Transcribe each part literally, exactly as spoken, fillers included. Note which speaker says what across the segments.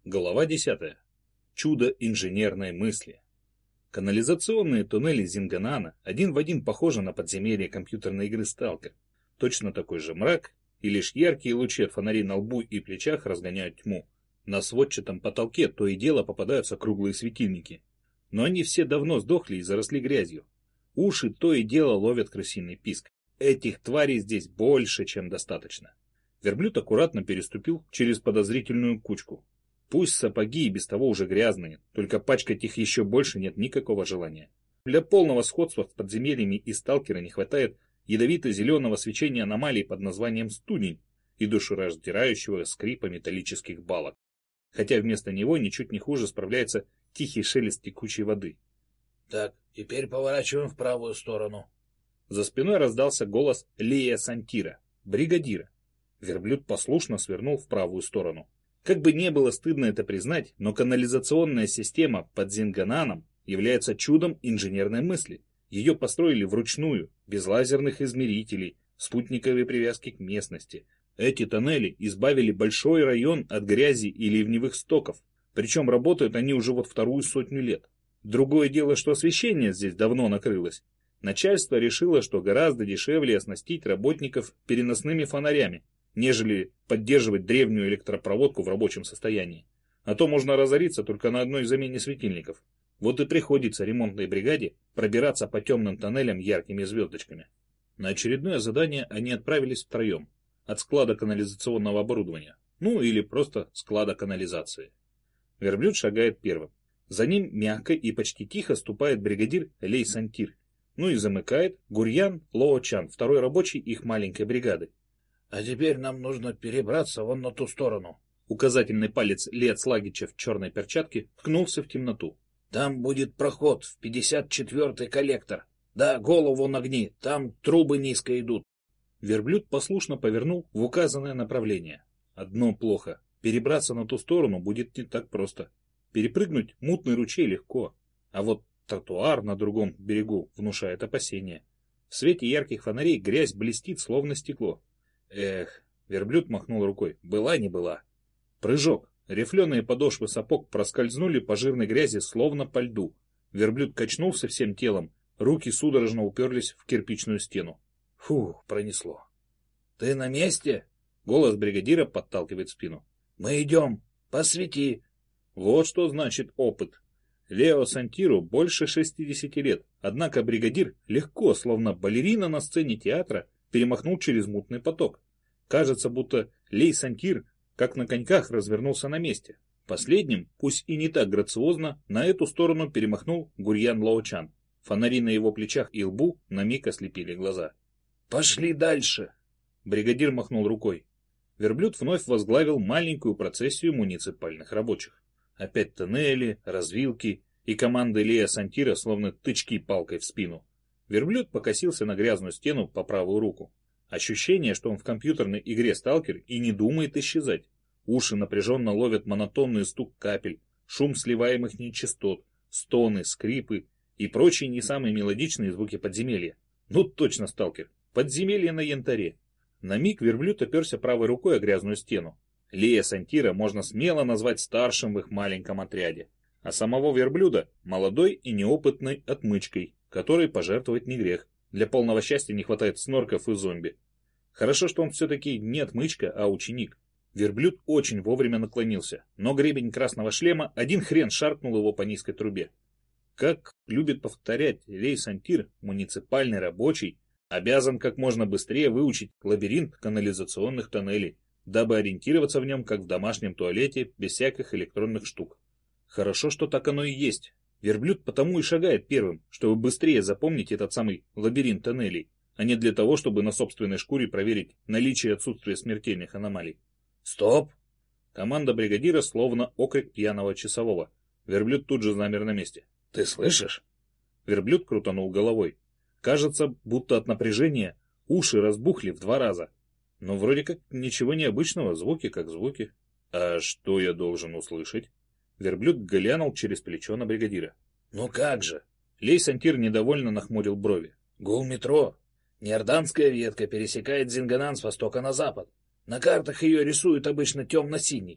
Speaker 1: Глава десятая. Чудо инженерной мысли. Канализационные туннели Зинганана один в один похожи на подземелье компьютерной игры Сталкер. Точно такой же мрак, и лишь яркие лучи от фонарей на лбу и плечах разгоняют тьму. На сводчатом потолке то и дело попадаются круглые светильники. Но они все давно сдохли и заросли грязью. Уши то и дело ловят крысиный писк. Этих тварей здесь больше, чем достаточно. Верблюд аккуратно переступил через подозрительную кучку. Пусть сапоги и без того уже грязные, только пачкать их еще больше нет никакого желания. Для полного сходства с подземельями и сталкера не хватает ядовито-зеленого свечения аномалий под названием студень и душераздирающего скрипа металлических балок. Хотя вместо него ничуть не хуже справляется тихий шелест текучей воды.
Speaker 2: Так, теперь поворачиваем в правую сторону.
Speaker 1: За спиной раздался голос Лея Сантира, бригадира. Верблюд послушно свернул в правую сторону. Как бы не было стыдно это признать, но канализационная система под Зингананом является чудом инженерной мысли. Ее построили вручную, без лазерных измерителей, спутниковой привязки к местности. Эти тоннели избавили большой район от грязи и ливневых стоков. Причем работают они уже вот вторую сотню лет. Другое дело, что освещение здесь давно накрылось. Начальство решило, что гораздо дешевле оснастить работников переносными фонарями, нежели поддерживать древнюю электропроводку в рабочем состоянии. А то можно разориться только на одной замене светильников. Вот и приходится ремонтной бригаде пробираться по темным тоннелям яркими звездочками. На очередное задание они отправились втроем. От склада канализационного оборудования. Ну или просто склада канализации. Верблюд шагает первым. За ним мягко и почти тихо ступает бригадир Лей Сантир. Ну и замыкает Гурьян Лоочан, второй рабочий их маленькой бригады.
Speaker 2: А теперь нам нужно перебраться вон на ту сторону.
Speaker 1: Указательный палец Лея Слагича в черной перчатке ткнулся в темноту.
Speaker 2: Там будет проход в пятьдесят четвёртый коллектор. Да, голову нагни, там трубы низко идут.
Speaker 1: Верблюд послушно повернул в указанное направление. Одно плохо. Перебраться на ту сторону будет не так просто. Перепрыгнуть мутный ручей легко. А вот тротуар на другом берегу внушает опасения. В свете ярких фонарей грязь блестит, словно стекло. Эх, верблюд махнул рукой. Была не была. Прыжок. Рифленые подошвы сапог проскользнули по жирной грязи, словно по льду. Верблюд качнулся всем телом. Руки судорожно уперлись в кирпичную стену. Фух, пронесло.
Speaker 2: Ты на месте?
Speaker 1: Голос бригадира подталкивает в спину.
Speaker 2: Мы идем. Посвети.
Speaker 1: Вот что значит опыт. Лео Сантиру больше шестидесяти лет. Однако бригадир легко, словно балерина на сцене театра, перемахнул через мутный поток. Кажется, будто Лей Сантир, как на коньках, развернулся на месте. Последним, пусть и не так грациозно, на эту сторону перемахнул Гурьян Лоочан. Фонари на его плечах и лбу на миг ослепили глаза.
Speaker 2: «Пошли дальше!»
Speaker 1: Бригадир махнул рукой. Верблюд вновь возглавил маленькую процессию муниципальных рабочих. Опять тоннели, развилки, и команды Лея Сантира словно тычки палкой в спину. Верблюд покосился на грязную стену по правую руку. Ощущение, что он в компьютерной игре «Сталкер» и не думает исчезать. Уши напряженно ловят монотонный стук капель, шум сливаемых нечистот, стоны, скрипы и прочие не самые мелодичные звуки подземелья. Ну точно «Сталкер». Подземелье на янтаре. На миг верблюд оперся правой рукой о грязную стену. Лея Сантира можно смело назвать старшим в их маленьком отряде. А самого верблюда молодой и неопытной отмычкой, которой пожертвовать не грех. Для полного счастья не хватает снорков и зомби. Хорошо, что он все-таки не отмычка, а ученик. Верблюд очень вовремя наклонился, но гребень красного шлема один хрен шаркнул его по низкой трубе. Как любит повторять Лей Сантир, муниципальный рабочий обязан как можно быстрее выучить лабиринт канализационных тоннелей, дабы ориентироваться в нем, как в домашнем туалете, без всяких электронных штук. Хорошо, что так оно и есть. Верблюд потому и шагает первым, чтобы быстрее запомнить этот самый лабиринт тоннелей, а не для того, чтобы на собственной шкуре проверить наличие и отсутствие смертельных аномалий.
Speaker 2: «Стоп!»
Speaker 1: Команда бригадира словно окрик пьяного часового. Верблюд тут же замер на месте.
Speaker 2: «Ты слышишь?»
Speaker 1: Верблюд крутанул головой. Кажется, будто от напряжения уши разбухли в два раза. Но вроде как ничего необычного, звуки как звуки. А что я должен услышать? Верблюд глянул через плечо на бригадира.
Speaker 2: «Ну как же?»
Speaker 1: Лей Сантир недовольно нахмурил брови.
Speaker 2: «Гул метро. Неорданская ветка пересекает Зинганан с востока на запад. На картах ее рисуют обычно темно-синий.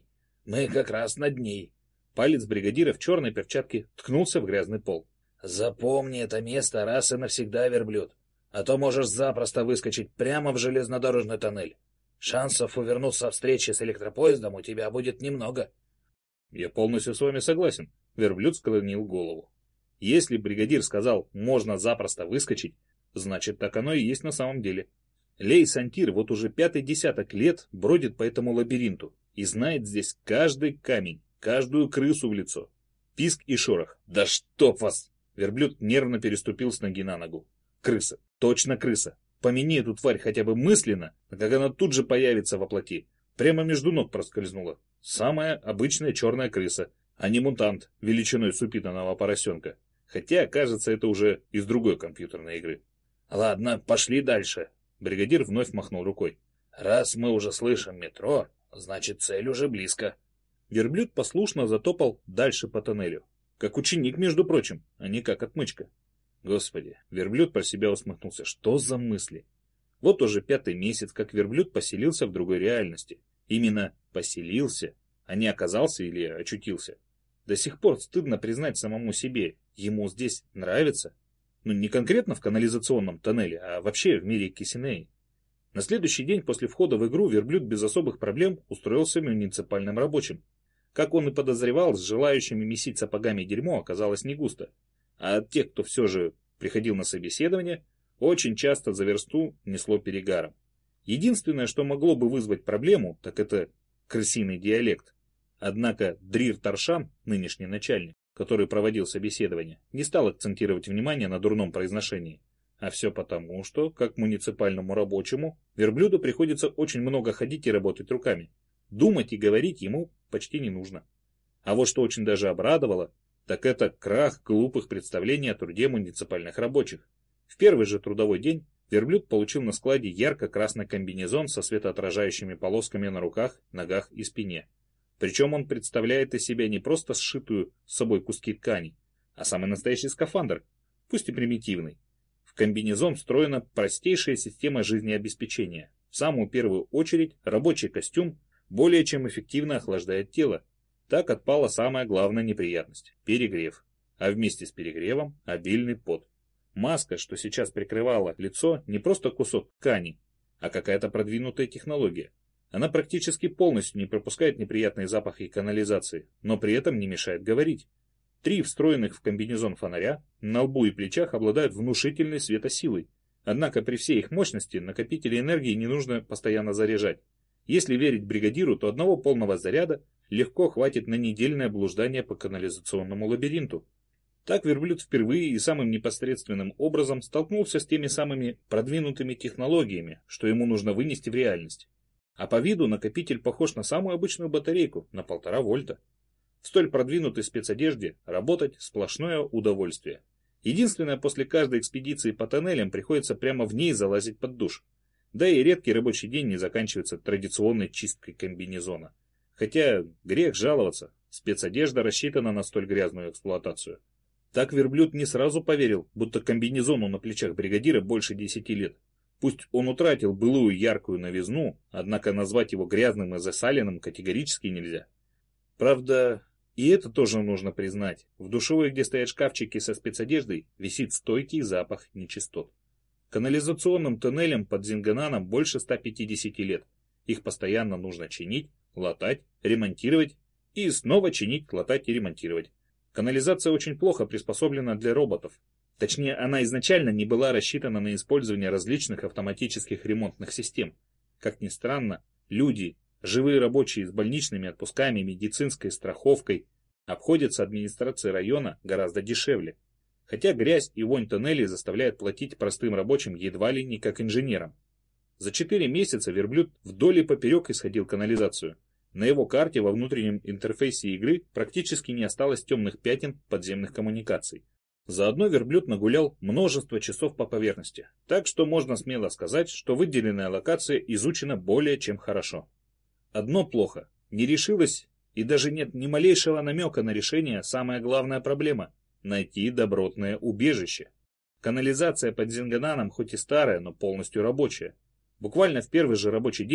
Speaker 2: Мы как раз над ней.
Speaker 1: Палец бригадира в черной перчатке ткнулся в грязный пол.
Speaker 2: Запомни это место раз и навсегда, верблюд. А то можешь запросто выскочить прямо в железнодорожный тоннель. Шансов увернуться от встречи с электропоездом у тебя будет немного.
Speaker 1: Я полностью с вами согласен. Верблюд склонил голову. Если бригадир сказал «можно запросто выскочить», значит так оно и есть на самом деле. Лей Сантир вот уже пятый десяток лет бродит по этому лабиринту и знает здесь каждый камень, каждую крысу в лицо. Писк и шорох. Да чтоб вас! Верблюд нервно переступил с ноги на ногу. Крыса. Точно крыса. Помяни эту тварь хотя бы мысленно, как она тут же появится во плоти. Прямо между ног проскользнула. Самая обычная черная крыса, а не мутант величиной с упитанного поросенка. Хотя, кажется, это уже из другой компьютерной игры.
Speaker 2: Ладно, пошли дальше.
Speaker 1: Бригадир вновь махнул рукой.
Speaker 2: Раз мы уже слышим метро, значит цель уже близко.
Speaker 1: Верблюд послушно затопал дальше по тоннелю. Как ученик, между прочим, а не как отмычка. Господи, верблюд про себя усмехнулся. Что за мысли? Вот уже пятый месяц, как верблюд поселился в другой реальности. Именно поселился, а не оказался или очутился. До сих пор стыдно признать самому себе, ему здесь нравится. Ну, не конкретно в канализационном тоннеле, а вообще в мире Кисинеи. На следующий день после входа в игру верблюд без особых проблем устроился муниципальным рабочим. Как он и подозревал, с желающими месить сапогами дерьмо оказалось не густо. А от тех, кто все же приходил на собеседование, очень часто за версту несло перегаром. Единственное, что могло бы вызвать проблему, так это крысиный диалект. Однако Дрир Таршан, нынешний начальник, который проводил собеседование, не стал акцентировать внимание на дурном произношении. А все потому, что, как муниципальному рабочему, верблюду приходится очень много ходить и работать руками. Думать и говорить ему почти не нужно. А вот что очень даже обрадовало, так это крах глупых представлений о труде муниципальных рабочих. В первый же трудовой день верблюд получил на складе ярко-красный комбинезон со светоотражающими полосками на руках, ногах и спине. Причем он представляет из себя не просто сшитую с собой куски ткани, а самый настоящий скафандр, пусть и примитивный. В комбинезон встроена простейшая система жизнеобеспечения. В самую первую очередь рабочий костюм более чем эффективно охлаждает тело. Так отпала самая главная неприятность – перегрев. А вместе с перегревом – обильный пот. Маска, что сейчас прикрывала лицо, не просто кусок ткани, а какая-то продвинутая технология. Она практически полностью не пропускает неприятные запахи канализации, но при этом не мешает говорить. Три встроенных в комбинезон фонаря на лбу и плечах обладают внушительной светосилой. Однако при всей их мощности накопители энергии не нужно постоянно заряжать. Если верить бригадиру, то одного полного заряда легко хватит на недельное блуждание по канализационному лабиринту. Так верблюд впервые и самым непосредственным образом столкнулся с теми самыми продвинутыми технологиями, что ему нужно вынести в реальность. А по виду накопитель похож на самую обычную батарейку, на полтора вольта. В столь продвинутой спецодежде работать сплошное удовольствие. Единственное, после каждой экспедиции по тоннелям приходится прямо в ней залазить под душ. Да и редкий рабочий день не заканчивается традиционной чисткой комбинезона. Хотя грех жаловаться, спецодежда рассчитана на столь грязную эксплуатацию. Так верблюд не сразу поверил, будто комбинезону на плечах бригадира больше десяти лет. Пусть он утратил былую яркую новизну, однако назвать его грязным и засаленным категорически нельзя. Правда, и это тоже нужно признать. В душевой, где стоят шкафчики со спецодеждой, висит стойкий запах нечистот. Канализационным тоннелям под Зингананом больше ста пятидесяти лет. Их постоянно нужно чинить, латать, ремонтировать и снова чинить, латать и ремонтировать. Канализация очень плохо приспособлена для роботов. Точнее, она изначально не была рассчитана на использование различных автоматических ремонтных систем. Как ни странно, люди, живые рабочие с больничными отпусками, медицинской страховкой, обходятся администрации района гораздо дешевле. Хотя грязь и вонь тоннелей заставляют платить простым рабочим едва ли не как инженерам. За четыре месяца верблюд вдоль и поперек исходил канализацию. На его карте во внутреннем интерфейсе игры практически не осталось темных пятен подземных коммуникаций. Заодно верблюд нагулял множество часов по поверхности, так что можно смело сказать, что выделенная локация изучена более чем хорошо. Одно плохо, не решилось и даже нет ни малейшего намека на решение самая главная проблема – найти добротное убежище. Канализация под Зингананом хоть и старая, но полностью рабочая. Буквально в первый же рабочий день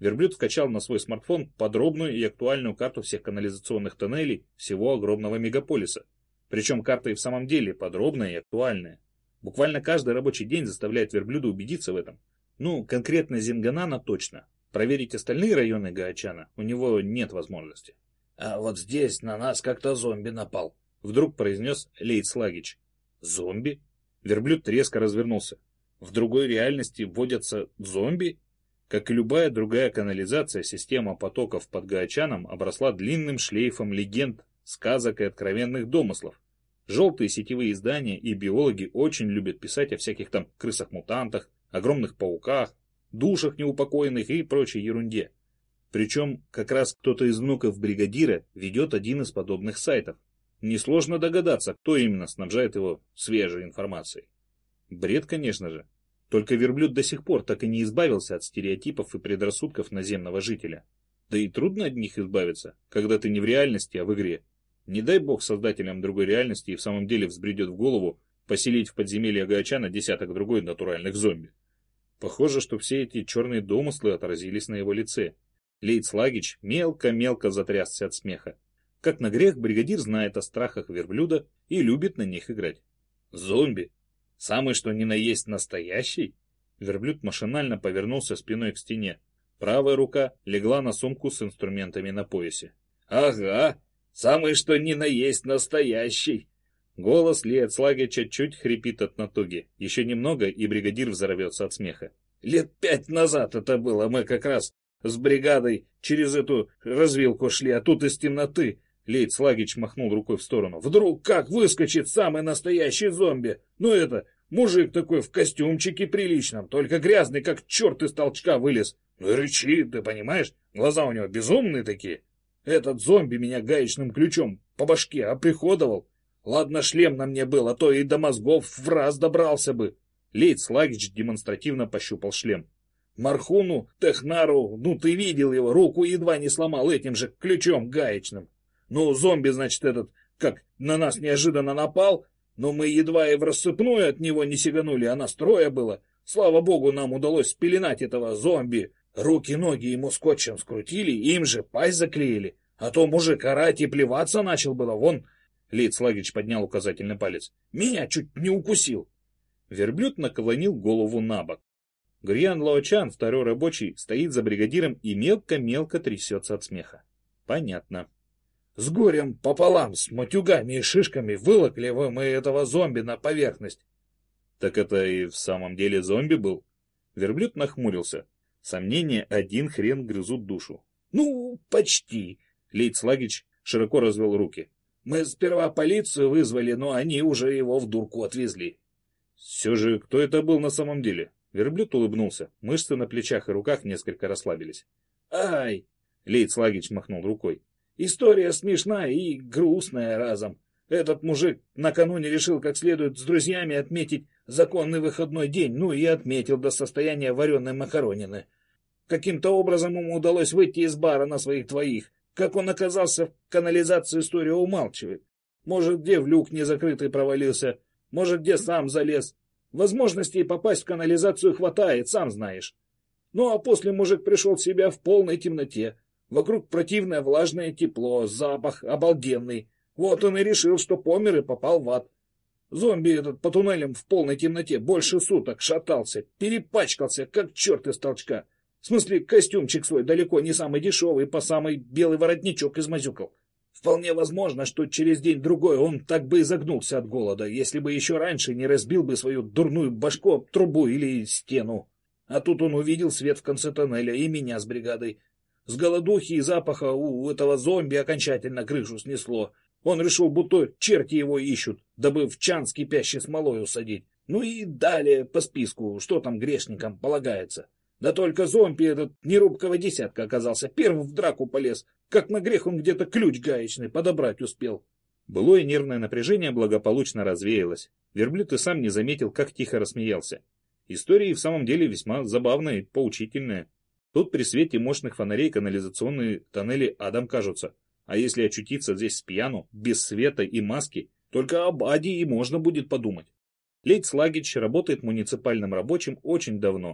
Speaker 1: Верблюд скачал на свой смартфон подробную и актуальную карту всех канализационных тоннелей всего огромного мегаполиса. Причем карта и в самом деле подробная и актуальная. Буквально каждый рабочий день заставляет верблюда убедиться в этом. Ну, конкретно Зинганана точно. Проверить остальные районы Гаочана у него нет возможности.
Speaker 2: «А вот здесь на нас как-то зомби напал»,
Speaker 1: — вдруг произнес Лейтс Лагич. «Зомби?» Верблюд резко развернулся. В другой реальности водятся зомби? Как и любая другая канализация, система потоков под Гаочаном обросла длинным шлейфом легенд, сказок и откровенных домыслов. Желтые сетевые издания и биологи очень любят писать о всяких там крысах-мутантах, огромных пауках, душах неупокоенных и прочей ерунде. Причем как раз кто-то из внуков бригадира ведет один из подобных сайтов. Несложно догадаться, кто именно снабжает его свежей информацией. Бред, конечно же. Только верблюд до сих пор так и не избавился от стереотипов и предрассудков наземного жителя. Да и трудно от них избавиться, когда ты не в реальности, а в игре. Не дай бог создателям другой реальности и в самом деле взбредет в голову поселить в подземелье Гаочана десяток другой натуральных зомби. Похоже, что все эти черные домыслы отразились на его лице. Лейтс Лагич мелко-мелко затрясся от смеха. Как на грех, бригадир знает о страхах верблюда и любит на них играть. Зомби? Самый что ни на есть настоящий? Верблюд машинально повернулся спиной к стене. Правая рука легла на сумку с инструментами на поясе. Ага, самый что ни на есть настоящий. Голос Лейтс Лагича чуть хрипит от натуги. Еще немного, и бригадир взорвется от смеха. Лет пять назад это было, мы как раз с бригадой через эту развилку шли, а тут из темноты. Лейтс Лагич махнул рукой в сторону. Вдруг как выскочит самый настоящий зомби. Ну это, мужик такой в костюмчике приличном, только грязный, как черт из толчка вылез. Ну и рычит, ты понимаешь? Глаза у него безумные такие. Этот зомби меня гаечным ключом по башке оприходовал. Ладно, шлем на мне был, а то и до мозгов в раз добрался бы. Лейтс Лагич демонстративно пощупал шлем. Мархуну, Технару, ну ты видел его, руку едва не сломал этим же ключом гаечным. Ну, зомби, значит, этот, как, на нас неожиданно напал, но мы едва и в рассыпную от него не сиганули, а нас трое было. Слава богу, нам удалось спеленать этого зомби. Руки-ноги ему скотчем скрутили, им же пасть заклеили. А то мужик орать и плеваться начал было, вон... Лейтс Лагич поднял указательный палец. Меня чуть не укусил. Верблюд наклонил голову на бок. Гурьян Лаочан, второй рабочий, стоит за бригадиром и мелко-мелко трясется от смеха. Понятно. С горем пополам, с матюгами и шишками вылокли вы мы этого зомби на поверхность. Так это и в самом деле зомби был? Верблюд нахмурился. Сомнения один хрен грызут душу. Ну, почти. Лейтс Лагич широко развел руки. Мы сперва полицию вызвали, но они уже его в дурку отвезли. Все же, кто это был на самом деле? Верблюд улыбнулся. Мышцы на плечах и руках несколько расслабились. Ай! Лейтс Лагич махнул рукой. История смешная и грустная разом. Этот мужик накануне решил как следует с друзьями отметить законный выходной день, ну и отметил до состояния вареной макаронины. Каким-то образом ему удалось выйти из бара на своих двоих. Как он оказался в канализации, история умалчивает. Может, где в люк незакрытый провалился, может, где сам залез. Возможностей попасть в канализацию хватает, сам знаешь. Ну а после мужик пришел в себя в полной темноте. Вокруг противное влажное тепло, запах обалденный. Вот он и решил, что помер и попал в ад. Зомби этот по туннелям в полной темноте больше суток шатался, перепачкался, как черт из толчка. В смысле, костюмчик свой далеко не самый дешевый, по самый белый воротничок измазюкал. Вполне возможно, что через день-другой он так бы и загнулся от голода, если бы еще раньше не разбил бы свою дурную башку об трубу или стену. А тут он увидел свет в конце тоннеля и меня с бригадой. С голодухи и запаха у этого зомби окончательно крышу снесло. Он решил, будто черти его ищут, дабы в чан с кипящей смолой усадить. Ну и далее по списку, что там грешникам полагается. Да только зомби этот нерубкого десятка оказался, первым в драку полез. Как на грех он где-то ключ гаечный подобрать успел. Былое нервное напряжение благополучно развеялось. Верблюд и сам не заметил, как тихо рассмеялся. История и в самом деле весьма забавная и поучительная. Тут при свете мощных фонарей канализационные тоннели адом кажутся. А если очутиться здесь с пьяну, без света и маски, только об аде и можно будет подумать. Лейтс Лагич работает муниципальным рабочим очень давно.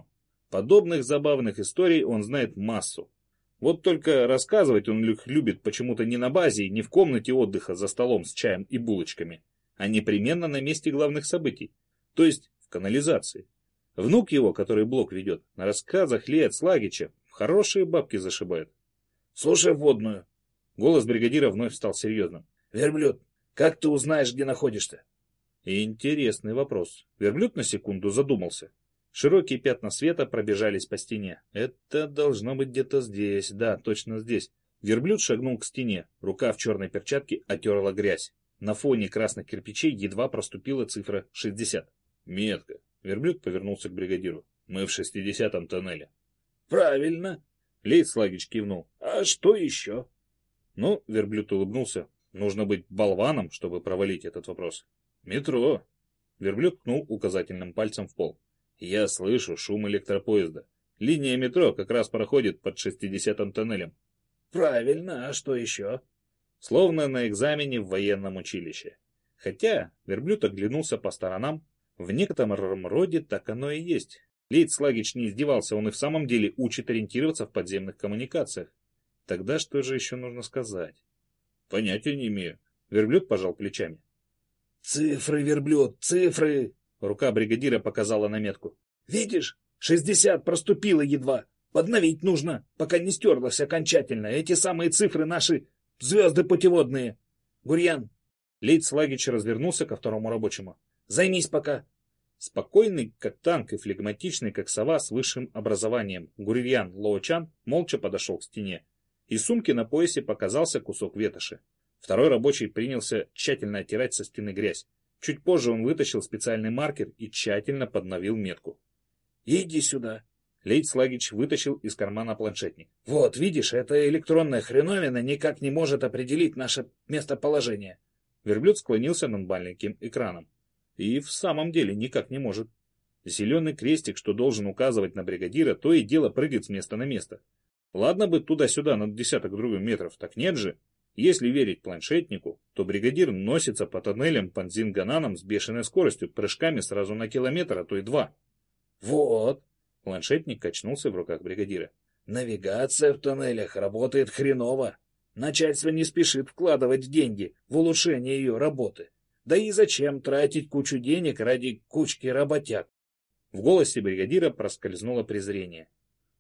Speaker 1: Подобных забавных историй он знает массу. Вот только рассказывать он их любит почему-то не на базе и не в комнате отдыха за столом с чаем и булочками, а непременно на месте главных событий, то есть в канализации. Внук его, который блог ведет, на рассказах Лея Слагича хорошие бабки зашибает.
Speaker 2: Слушай вводную.
Speaker 1: Голос бригадира вновь стал серьезным.
Speaker 2: Верблюд, как ты узнаешь, где находишься?
Speaker 1: Интересный вопрос. Верблюд на секунду задумался. Широкие пятна света пробежались по стене. Это должно быть где-то здесь. Да, точно здесь. Верблюд шагнул к стене. Рука в черной перчатке отерла грязь. На фоне красных кирпичей едва проступила цифра шестьдесят. Метко. Верблюд повернулся к бригадиру. Мы в шестидесятом тоннеле.
Speaker 2: Правильно.
Speaker 1: Лейд Слагич кивнул.
Speaker 2: А что еще?
Speaker 1: Ну, верблюд улыбнулся. Нужно быть болваном, чтобы провалить этот вопрос. Метро. Верблюд ткнул указательным пальцем в пол. Я слышу шум электропоезда. Линия метро как раз проходит под шестидесятым тоннелем.
Speaker 2: Правильно, а что еще?
Speaker 1: Словно на экзамене в военном училище. Хотя верблюд оглянулся по сторонам. В некотором роде так оно и есть. Лейд Слагич не издевался, он и в самом деле учит ориентироваться в подземных коммуникациях. Тогда что же еще нужно сказать? Понятия не имею. Верблюд пожал плечами.
Speaker 2: Цифры, верблюд, цифры!
Speaker 1: Рука бригадира показала на метку.
Speaker 2: Видишь, шестьдесят проступило едва. Подновить нужно, пока не стерлось окончательно. Эти самые цифры наши звезды путеводные. Гурьян.
Speaker 1: Лейд Слагич развернулся ко второму рабочему.
Speaker 2: Займись пока.
Speaker 1: Спокойный, как танк, и флегматичный, как сова с высшим образованием, Гурьян Лоочан молча подошел к стене. Из сумки на поясе показался кусок ветоши. Второй рабочий принялся тщательно оттирать со стены грязь. Чуть позже он вытащил специальный маркер и тщательно подновил метку.
Speaker 2: Иди сюда.
Speaker 1: Лейд Слагич вытащил из кармана планшетник.
Speaker 2: Вот, видишь, эта электронная хреновина никак не может определить наше местоположение.
Speaker 1: Верблюд склонился над маленьким экраном. И в самом деле никак не может. Зеленый крестик, что должен указывать на бригадира, то и дело прыгает с места на место. Ладно бы туда-сюда на десяток других метров, так нет же. Если верить планшетнику, то бригадир носится по тоннелям под Зингананом с бешеной скоростью, прыжками сразу на километр, а то и два.
Speaker 2: Вот.
Speaker 1: Планшетник качнулся в руках бригадира.
Speaker 2: Навигация в тоннелях работает хреново. Начальство не спешит вкладывать деньги в улучшение ее работы. Да и зачем тратить кучу денег ради кучки работяг?
Speaker 1: В голосе бригадира проскользнуло презрение.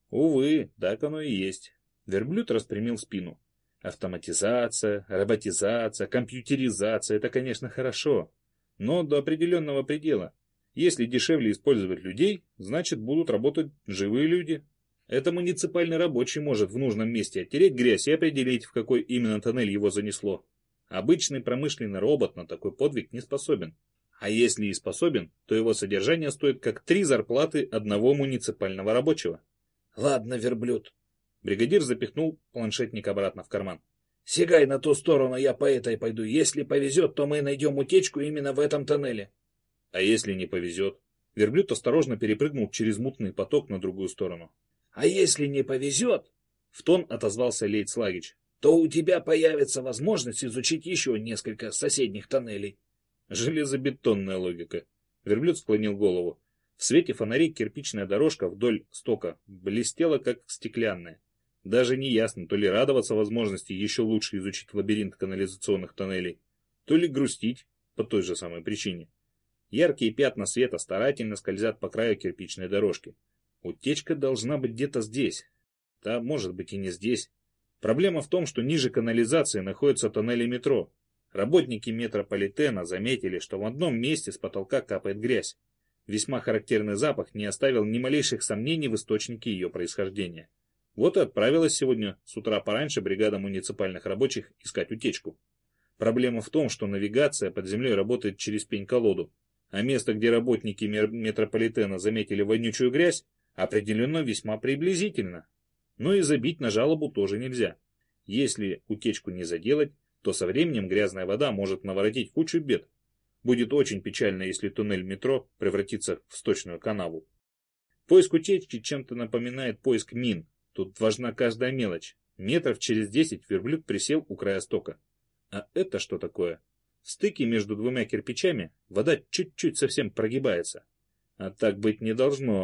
Speaker 1: Увы, так оно и есть. Верблюд распрямил спину. Автоматизация, роботизация, компьютеризация — это, конечно, хорошо. Но до определенного предела. Если дешевле использовать людей, значит будут работать живые люди. Это муниципальный рабочий может в нужном месте оттереть грязь и определить, в какой именно тоннель его занесло. Обычный промышленный робот на такой подвиг не способен. А если и способен, то его содержание стоит как три зарплаты одного муниципального рабочего.
Speaker 2: Ладно, верблюд.
Speaker 1: Бригадир запихнул планшетник обратно в карман.
Speaker 2: Сигай на ту сторону, я по этой пойду. Если повезет, то мы найдем утечку именно в этом тоннеле.
Speaker 1: А если не повезет? Верблюд осторожно перепрыгнул через мутный поток на другую сторону.
Speaker 2: А если не повезет,
Speaker 1: в тон отозвался Лейд Слагич,
Speaker 2: то у тебя появится возможность изучить еще несколько соседних тоннелей.
Speaker 1: Железобетонная логика. Верблюд склонил голову. В свете фонарей кирпичная дорожка вдоль стока блестела, как стеклянная. Даже не ясно, то ли радоваться возможности еще лучше изучить лабиринт канализационных тоннелей, то ли грустить по той же самой причине. Яркие пятна света старательно скользят по краю кирпичной дорожки. Утечка должна быть где-то здесь. Да, может быть и не здесь. Проблема в том, что ниже канализации находятся тоннели метро. Работники метрополитена заметили, что в одном месте с потолка капает грязь. Весьма характерный запах не оставил ни малейших сомнений в источнике ее происхождения. Вот и отправилась сегодня с утра пораньше бригада муниципальных рабочих искать утечку. Проблема в том, что навигация под землей работает через пень-колоду, а место, где работники метрополитена заметили вонючую грязь, определено весьма приблизительно. Но и забить на жалобу тоже нельзя. Если утечку не заделать, то со временем грязная вода может наворотить кучу бед. Будет очень печально, если туннель метро превратится в сточную канаву. Поиск утечки чем-то напоминает поиск мин. Тут важна каждая мелочь. Метров через десять верблюд присел у края стока. А это что такое? В стыке между двумя кирпичами вода чуть-чуть совсем прогибается. А так быть не должно.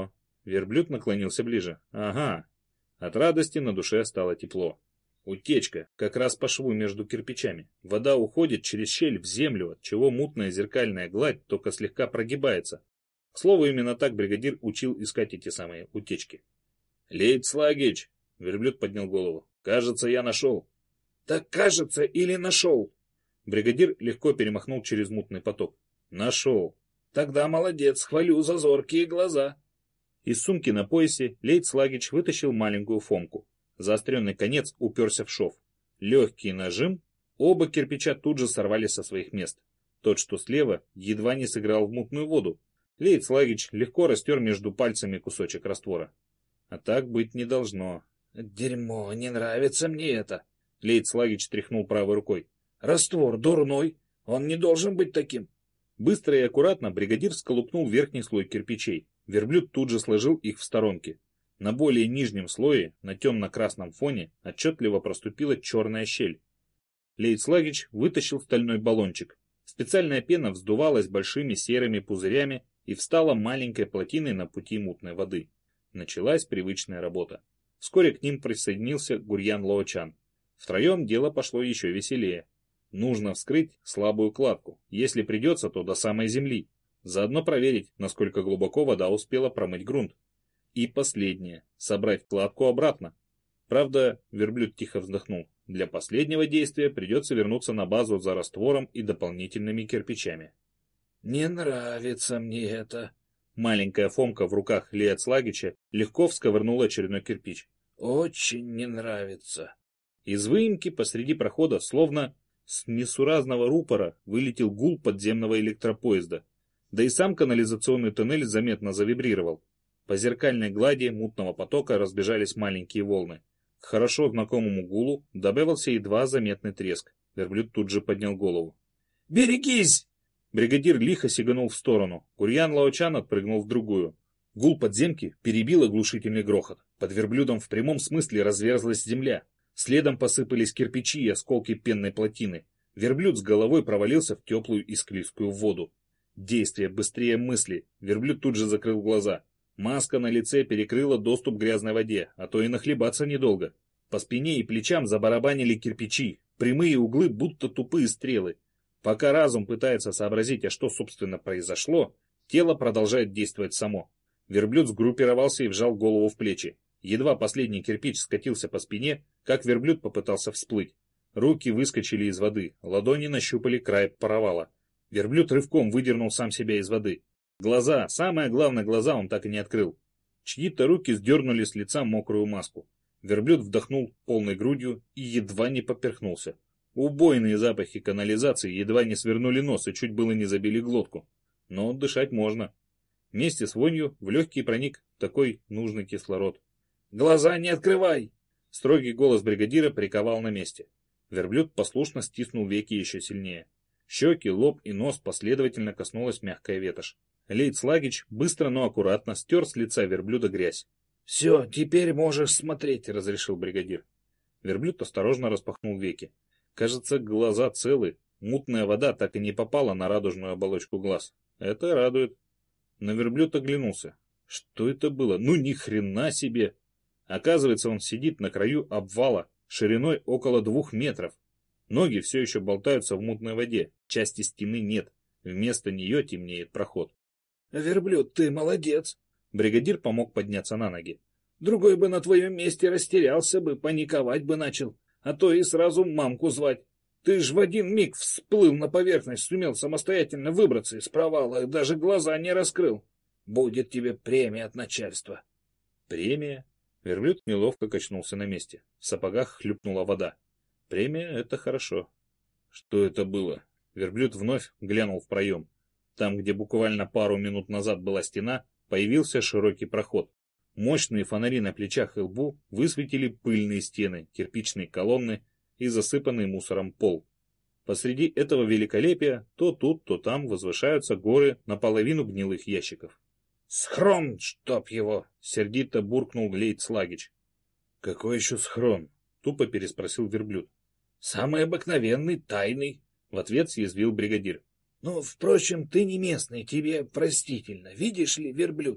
Speaker 1: Верблюд наклонился ближе. Ага. От радости на душе стало тепло. Утечка, как раз по шву между кирпичами. Вода уходит через щель в землю, отчего мутная зеркальная гладь только слегка прогибается. К слову, именно так бригадир учил искать эти самые утечки. «Лейт Слагич!» — верблюд поднял голову. «Кажется, я нашел».
Speaker 2: «Так кажется или нашел?»
Speaker 1: Бригадир легко перемахнул через мутный поток. «Нашел».
Speaker 2: «Тогда молодец, хвалю за зоркие глаза».
Speaker 1: Из сумки на поясе Лейт Слагич вытащил маленькую фомку. Заостренный конец уперся в шов. Легкий нажим, оба кирпича тут же сорвались со своих мест. Тот, что слева, едва не сыграл в мутную воду. Лейт Слагич легко растер между пальцами кусочек раствора. А так быть не должно.
Speaker 2: «Дерьмо, не нравится мне это».
Speaker 1: Лейт Слагич тряхнул правой рукой.
Speaker 2: «Раствор дурной, он не должен быть таким».
Speaker 1: Быстро и аккуратно бригадир сколупнул верхний слой кирпичей. Верблюд тут же сложил их в сторонки. На более нижнем слое, на темно-красном фоне, отчетливо проступила черная щель. Лейт Слагич вытащил стальной баллончик. Специальная пена вздувалась большими серыми пузырями и встала маленькой плотиной на пути мутной воды. Началась привычная работа. Вскоре к ним присоединился Гурьян Лоочан. Втроем дело пошло еще веселее. Нужно вскрыть слабую кладку. Если придется, то до самой земли. Заодно проверить, насколько глубоко вода успела промыть грунт. И последнее. Собрать кладку обратно. Правда, верблюд тихо вздохнул. Для последнего действия придется вернуться на базу за раствором и дополнительными кирпичами.
Speaker 2: «Не нравится мне это».
Speaker 1: Маленькая фомка в руках Лейта Слагича легко всковырнула очередной кирпич.
Speaker 2: «Очень не нравится».
Speaker 1: Из выемки посреди прохода, словно с несуразного рупора, вылетел гул подземного электропоезда. Да и сам канализационный туннель заметно завибрировал. По зеркальной глади мутного потока разбежались маленькие волны. К хорошо знакомому гулу добавился едва заметный треск. Верблюд тут же поднял голову.
Speaker 2: «Берегись!»
Speaker 1: Бригадир лихо сиганул в сторону. Гурьян Лаочан отпрыгнул в другую. Гул подземки перебил оглушительный грохот. Под верблюдом в прямом смысле разверзлась земля. Следом посыпались кирпичи и осколки пенной плотины. Верблюд с головой провалился в теплую и склизкую воду. Действие быстрее мысли. Верблюд тут же закрыл глаза. Маска на лице перекрыла доступ к грязной воде, а то и нахлебаться недолго. По спине и плечам забарабанили кирпичи. Прямые углы, будто тупые стрелы. Пока разум пытается сообразить, а что собственно произошло, тело продолжает действовать само. Верблюд сгруппировался и вжал голову в плечи. Едва последний кирпич скатился по спине, как верблюд попытался всплыть. Руки выскочили из воды, ладони нащупали край провала. Верблюд рывком выдернул сам себя из воды. Глаза, самое главное, глаза он так и не открыл. Чьи-то руки сдернули с лица мокрую маску. Верблюд вдохнул полной грудью и едва не поперхнулся. Убойные запахи канализации едва не свернули нос и чуть было не забили глотку. Но дышать можно. Вместе с вонью в легкие проник такой нужный кислород.
Speaker 2: «Глаза не открывай!»
Speaker 1: Строгий голос бригадира приковал на месте. Верблюд послушно стиснул веки еще сильнее. Щеки, лоб и нос последовательно коснулась мягкая ветошь. Лейт Слагич быстро, но аккуратно стер с лица верблюда грязь.
Speaker 2: «Все, теперь можешь смотреть», —
Speaker 1: разрешил бригадир. Верблюд осторожно распахнул веки. Кажется, глаза целы. Мутная вода так и не попала на радужную оболочку глаз. Это радует. Но верблюд оглянулся. Что это было? Ну ни хрена себе! Оказывается, он сидит на краю обвала, шириной около двух метров. Ноги все еще болтаются в мутной воде. Части стены нет. Вместо нее темнеет проход.
Speaker 2: «Верблюд, ты молодец!»
Speaker 1: Бригадир помог подняться на ноги.
Speaker 2: «Другой бы на твоем месте растерялся бы, паниковать бы начал, а то и сразу мамку звать. Ты ж в один миг всплыл на поверхность, сумел самостоятельно выбраться из провала, даже глаза не раскрыл. Будет тебе премия от начальства».
Speaker 1: «Премия?» Верблюд неловко качнулся на месте. В сапогах хлюпнула вода. «Премия — это хорошо». Что это было? Верблюд вновь глянул в проем. Там, где буквально пару минут назад была стена, появился широкий проход. Мощные фонари на плечах и лбу высветили пыльные стены, кирпичные колонны и засыпанный мусором пол. Посреди этого великолепия то тут, то там возвышаются горы наполовину гнилых ящиков.
Speaker 2: «Схрон, чтоб его!»
Speaker 1: — сердито буркнул Лейт Слагич. «Какой еще схрон?» — тупо переспросил верблюд.
Speaker 2: «Самый обыкновенный, тайный», —
Speaker 1: в ответ съязвил бригадир.
Speaker 2: «Ну, впрочем, ты не местный, тебе простительно. Видишь ли, верблюд,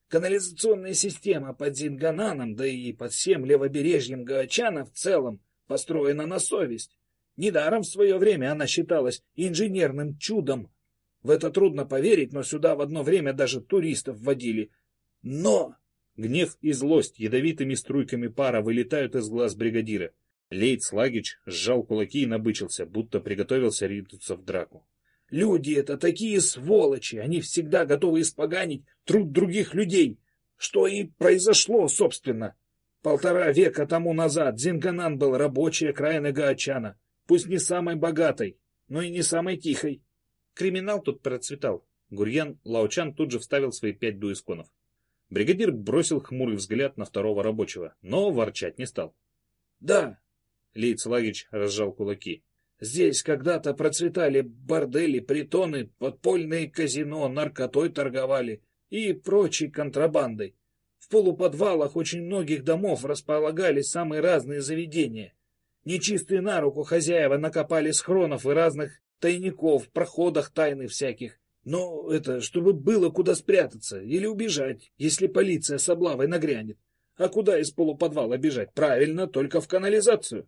Speaker 2: Канализационная система под Зингананом, да и под всем левобережьем Гаочана в целом, построена на совесть. Недаром в свое время она считалась инженерным чудом. В это трудно поверить, но сюда в одно время даже туристов водили. Но...
Speaker 1: Гнев и злость ядовитыми струйками пара вылетают из глаз бригадира. Лейц Лагич сжал кулаки и набычился, будто приготовился ринуться в драку.
Speaker 2: Люди это такие сволочи, они всегда готовы испоганить труд других людей. Что и произошло, собственно. Полтора века тому назад Зинганан был рабочей окраиной Гаочана, пусть не самой богатой, но и не самой тихой.
Speaker 1: Криминал тут процветал. Гурьян Лаочан тут же вставил свои пять дуэсконов. Бригадир бросил хмурый взгляд на второго рабочего, но ворчать не стал.
Speaker 2: Да,
Speaker 1: Лейц Лагич разжал кулаки.
Speaker 2: Здесь когда-то процветали бордели, притоны, подпольные казино, наркотой торговали и прочей контрабандой. В полуподвалах очень многих домов располагались самые разные заведения. Нечистые на руку хозяева накопали схронов и разных тайников, проходах тайны всяких. Но это чтобы было куда спрятаться или убежать, если полиция с облавой нагрянет. А куда из полуподвала бежать? Правильно, только в канализацию.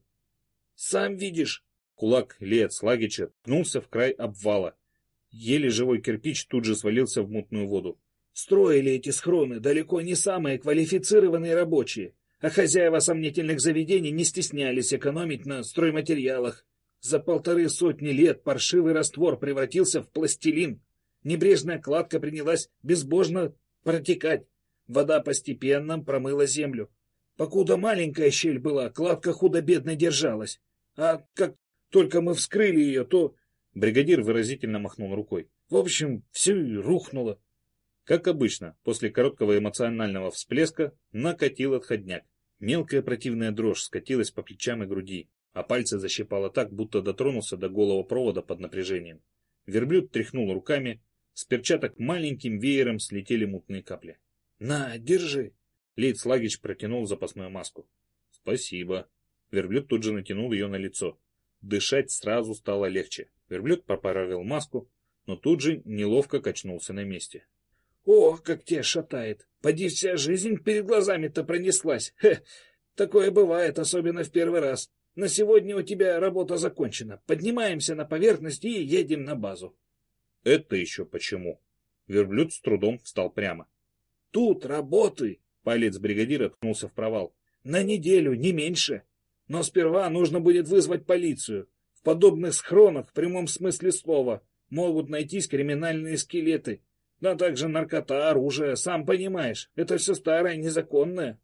Speaker 2: Сам видишь.
Speaker 1: Кулак Лейц Лагича ткнулся в край обвала. Еле живой кирпич тут же свалился в мутную воду.
Speaker 2: Строили эти схроны далеко не самые квалифицированные рабочие, а хозяева сомнительных заведений не стеснялись экономить на стройматериалах. За полторы сотни лет паршивый раствор превратился в пластилин. Небрежная кладка принялась безбожно протекать. Вода постепенно промыла землю. Покуда маленькая щель была, кладка худо-бедно держалась. А как только мы вскрыли ее, то...
Speaker 1: Бригадир выразительно махнул рукой.
Speaker 2: В общем, все рухнуло.
Speaker 1: Как обычно, после короткого эмоционального всплеска накатил отходняк. Мелкая противная дрожь скатилась по плечам и груди, а пальцы защипало так, будто дотронулся до голого провода под напряжением. Верблюд тряхнул руками, с перчаток маленьким веером слетели мутные капли.
Speaker 2: — На, держи.
Speaker 1: Лейц Лагич протянул запасную маску. — Спасибо. Верблюд тут же натянул ее на лицо. Дышать сразу стало легче. Верблюд поправил маску, но тут же неловко качнулся на месте.
Speaker 2: — Ох, как тебя шатает! Поди вся жизнь перед глазами-то пронеслась. Хе, такое бывает, особенно в первый раз. На сегодня у тебя работа закончена. Поднимаемся на поверхность и едем на базу.
Speaker 1: — Это еще почему? Верблюд с трудом встал прямо.
Speaker 2: — Тут работы!
Speaker 1: — палец бригадира ткнулся в провал.
Speaker 2: — На неделю, не меньше. Но сперва нужно будет вызвать полицию. В подобных схронах, в прямом смысле слова, могут найтись криминальные скелеты. Да также наркота, оружие, сам понимаешь, это все старое, незаконное.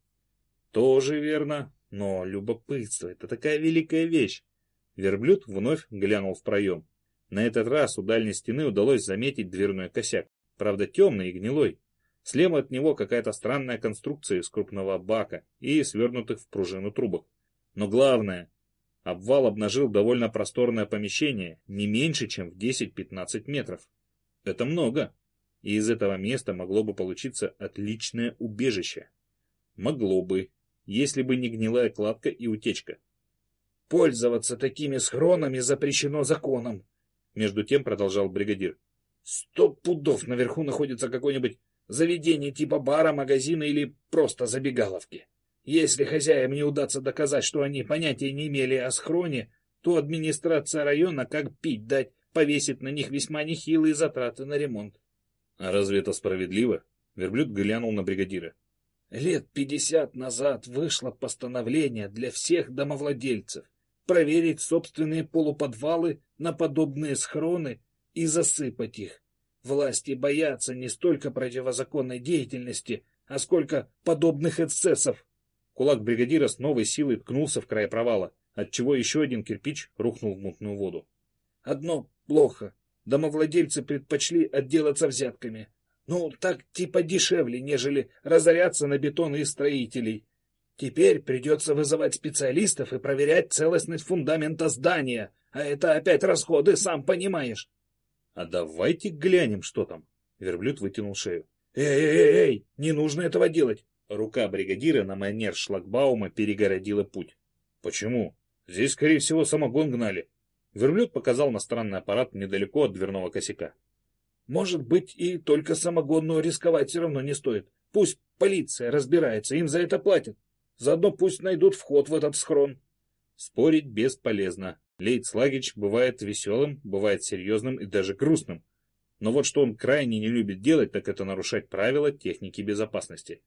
Speaker 1: Тоже верно, но любопытство — это такая великая вещь. Верблюд вновь глянул в проем. На этот раз у дальней стены удалось заметить дверной косяк, правда темный и гнилой. Слева от него какая-то странная конструкция из крупного бака и свернутых в пружину трубок. Но главное, обвал обнажил довольно просторное помещение, не меньше, чем в десять-пятнадцать метров. Это много. И из этого места могло бы получиться отличное убежище. Могло бы, если бы не гнилая кладка и утечка.
Speaker 2: Пользоваться такими схронами запрещено законом.
Speaker 1: Между тем продолжал бригадир.
Speaker 2: Сто пудов наверху находится какое-нибудь заведение типа бара, магазина или просто забегаловки. Если хозяям не удастся доказать, что они понятия не имели о схроне, то администрация района, как пить дать, повесит на них весьма нехилые затраты на ремонт.
Speaker 1: А разве это справедливо? Верблюд глянул на бригадира.
Speaker 2: Лет пятьдесят назад вышло постановление для всех домовладельцев проверить собственные полуподвалы на подобные схроны и засыпать их. Власти боятся не столько противозаконной деятельности, а сколько подобных эксцессов.
Speaker 1: Кулак бригадира с новой силой ткнулся в край провала, отчего еще один кирпич рухнул в мутную воду.
Speaker 2: Одно плохо. Домовладельцы предпочли отделаться взятками. Ну, так типа дешевле, нежели разоряться на бетон и строителей. Теперь придется вызывать специалистов и проверять целостность фундамента здания. А это опять расходы, сам понимаешь.
Speaker 1: — А давайте глянем, что там. Верблюд вытянул шею.
Speaker 2: Эй-эй-эй, не нужно этого делать.
Speaker 1: Рука бригадира на манер шлагбаума перегородила путь. — Почему? Здесь, скорее всего, самогон гнали. Верблюд показал на странный аппарат недалеко от дверного косяка.
Speaker 2: Может быть, и только самогон, но рисковать все равно не стоит. Пусть полиция разбирается, им за это платят. Заодно пусть найдут вход в этот схрон.
Speaker 1: Спорить бесполезно. Лейт-Слагич бывает веселым, бывает серьезным и даже грустным. Но вот что он крайне не любит делать, так это нарушать правила техники безопасности.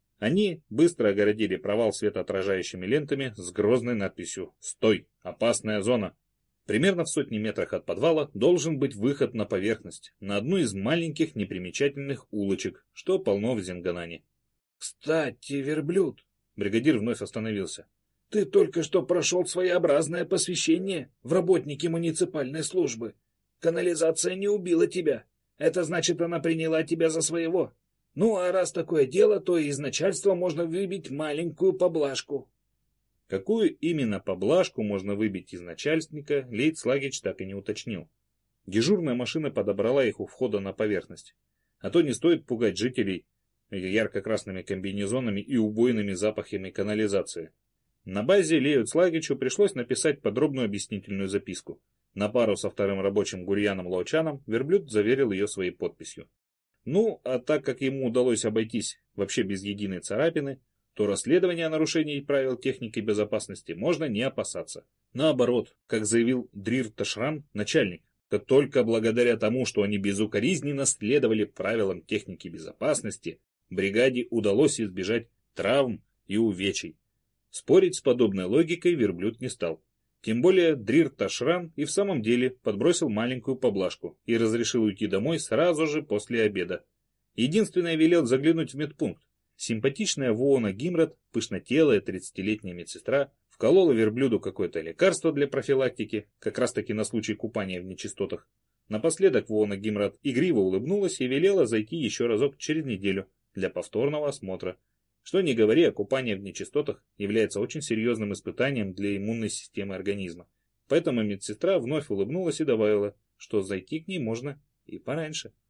Speaker 1: Они быстро огородили провал светоотражающими лентами с грозной надписью «Стой! Опасная зона!». Примерно в сотне метрах от подвала должен быть выход на поверхность, на одну из маленьких непримечательных улочек, что полно в Зинганане.
Speaker 2: «Кстати, верблюд!»
Speaker 1: Бригадир вновь остановился.
Speaker 2: «Ты только что прошел своеобразное посвящение в работники муниципальной службы. Канализация не убила тебя. Это значит, она приняла тебя за своего. Ну, а раз такое дело, то из начальства можно выбить маленькую поблажку».
Speaker 1: Какую именно поблажку можно выбить из начальника, Лейт-Слагич так и не уточнил. Дежурная машина подобрала их у входа на поверхность. А то не стоит пугать жителей ярко-красными комбинезонами и убойными запахами канализации. На базе Лею-Слагичу пришлось написать подробную объяснительную записку. На пару со вторым рабочим Гурьяном Лаучаном верблюд заверил ее своей подписью. Ну, а так как ему удалось обойтись вообще без единой царапины, то расследование нарушений правил техники безопасности можно не опасаться. Наоборот, как заявил Дрир Ташран, начальник, то только благодаря тому, что они безукоризненно следовали правилам техники безопасности, бригаде удалось избежать травм и увечий. Спорить с подобной логикой верблюд не стал. Тем более Дрир Ташран и в самом деле подбросил маленькую поблажку и разрешил уйти домой сразу же после обеда. Единственное, велел заглянуть в медпункт. Симпатичная Воона Гимрат, пышнотелая тридцатилетняя медсестра, вколола верблюду какое-то лекарство для профилактики, как раз таки на случай купания в нечистотах. Напоследок Воона Гимрат игриво улыбнулась и велела зайти еще разок через неделю для повторного осмотра. Что ни говори, а купание в нечистотах является очень серьезным испытанием для иммунной системы организма. Поэтому медсестра вновь улыбнулась и добавила, что зайти к ней можно и пораньше.